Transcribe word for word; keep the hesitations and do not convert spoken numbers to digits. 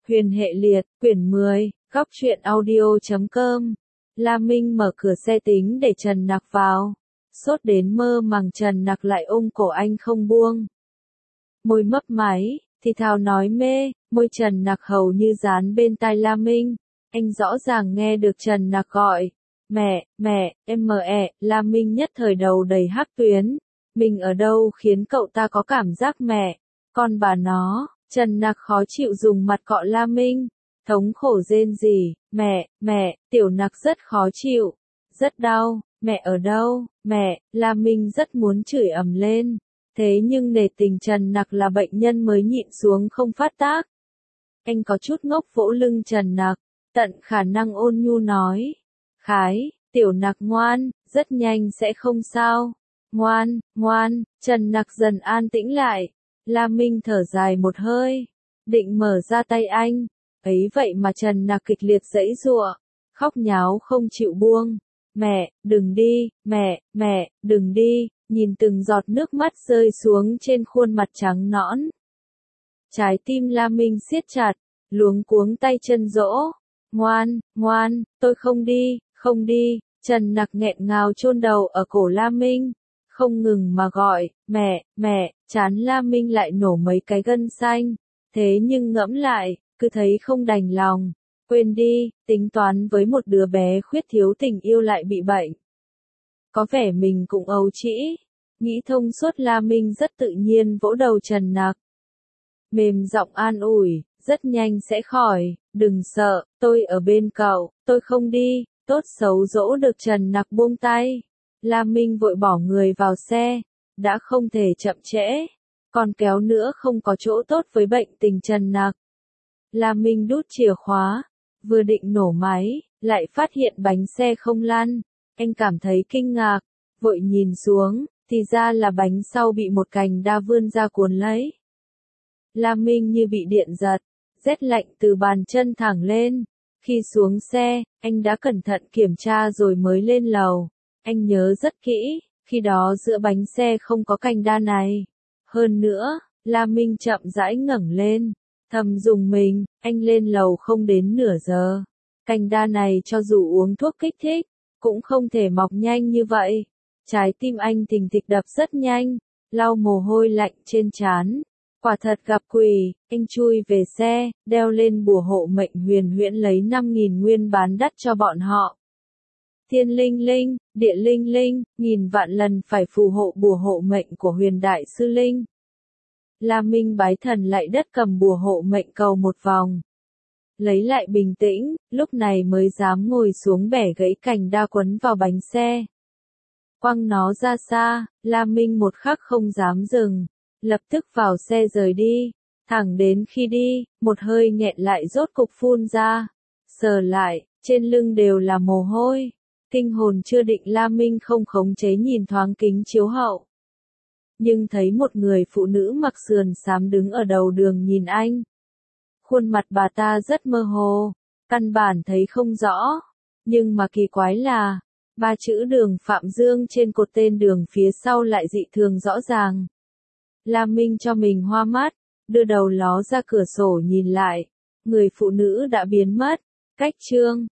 Huyền hệ liệt, quyển mười, góc truyện audio chấm com. La Minh mở cửa xe tính để Trần Nặc vào. Sốt đến mơ màng Trần Nặc lại ôm cổ anh không buông. Môi mấp máy, thì thào nói mê, môi Trần Nặc hầu như dán bên tai La Minh. Anh rõ ràng nghe được Trần Nặc gọi. Mẹ, mẹ, em mờ ẹ, La Minh nhất thời đầu đầy hắc tuyến. Mình ở đâu khiến cậu ta có cảm giác mẹ, con bà nó. Trần Nặc khó chịu dùng mặt cọ La Minh, thống khổ rên rỉ, mẹ, mẹ, tiểu Nặc rất khó chịu, rất đau, mẹ ở đâu, mẹ, La Minh rất muốn chửi ầm lên, thế nhưng nể tình Trần Nặc là bệnh nhân mới nhịn xuống không phát tác. Anh có chút ngốc vỗ lưng Trần Nặc, tận khả năng ôn nhu nói, Khái, tiểu Nặc ngoan, rất nhanh sẽ không sao, ngoan, ngoan, Trần Nặc dần an tĩnh lại. La Minh thở dài một hơi, định mở ra tay anh, ấy vậy mà Trần Nặc kịch liệt giãy giụa, khóc nháo không chịu buông. Mẹ, đừng đi, mẹ, mẹ, đừng đi, nhìn từng giọt nước mắt rơi xuống trên khuôn mặt trắng nõn. Trái tim La Minh siết chặt, luống cuống tay chân dỗ, ngoan, ngoan, tôi không đi, không đi, Trần Nặc nghẹn ngào chôn đầu ở cổ La Minh. Không ngừng mà gọi, mẹ, mẹ, chán La Minh lại nổ mấy cái gân xanh, thế nhưng ngẫm lại, cứ thấy không đành lòng, quên đi, tính toán với một đứa bé khuyết thiếu tình yêu lại bị bệnh. Có vẻ mình cũng ấu trĩ, nghĩ thông suốt La Minh rất tự nhiên vỗ đầu Trần Nặc. Mềm giọng an ủi, rất nhanh sẽ khỏi, đừng sợ, tôi ở bên cậu, tôi không đi, tốt xấu dỗ được Trần Nặc buông tay. La Minh vội bỏ người vào xe, đã không thể chậm trễ, còn kéo nữa không có chỗ tốt với bệnh tình Trần Nặc. La Minh đút chìa khóa, vừa định nổ máy, lại phát hiện bánh xe không lăn, anh cảm thấy kinh ngạc, vội nhìn xuống, thì ra là bánh sau bị một cành đa vươn ra cuốn lấy. La Minh như bị điện giật, rét lạnh từ bàn chân thẳng lên, khi xuống xe, anh đã cẩn thận kiểm tra rồi mới lên lầu. Anh nhớ rất kỹ, khi đó giữa bánh xe không có cành đa này. Hơn nữa, La Minh chậm rãi ngẩng lên, thầm dùng mình, anh lên lầu không đến nửa giờ. Cành đa này cho dù uống thuốc kích thích, cũng không thể mọc nhanh như vậy. Trái tim anh thình thịch đập rất nhanh, lau mồ hôi lạnh trên trán. Quả thật gặp quỷ, anh chui về xe, đeo lên bùa hộ mệnh huyền huyễn lấy năm nghìn nguyên bán đắt cho bọn họ. Thiên linh linh, địa linh linh, nghìn vạn lần phải phù hộ bùa hộ mệnh của huyền đại sư linh. La Minh bái thần lại đất cầm bùa hộ mệnh cầu một vòng. Lấy lại bình tĩnh, lúc này mới dám ngồi xuống bẻ gãy cành đa quấn vào bánh xe. Quăng nó ra xa, La Minh một khắc không dám dừng, lập tức vào xe rời đi, thẳng đến khi đi, một hơi nghẹn lại rốt cục phun ra, sờ lại, trên lưng đều là mồ hôi. Kinh hồn chưa định La Minh không khống chế nhìn thoáng kính chiếu hậu. Nhưng thấy một người phụ nữ mặc sườn xám đứng ở đầu đường nhìn anh. Khuôn mặt bà ta rất mơ hồ, căn bản thấy không rõ. Nhưng mà kỳ quái là, ba chữ đường Phạm Dương trên cột tên đường phía sau lại dị thường rõ ràng. La Minh cho mình hoa mắt, đưa đầu ló ra cửa sổ nhìn lại. Người phụ nữ đã biến mất, cách chương.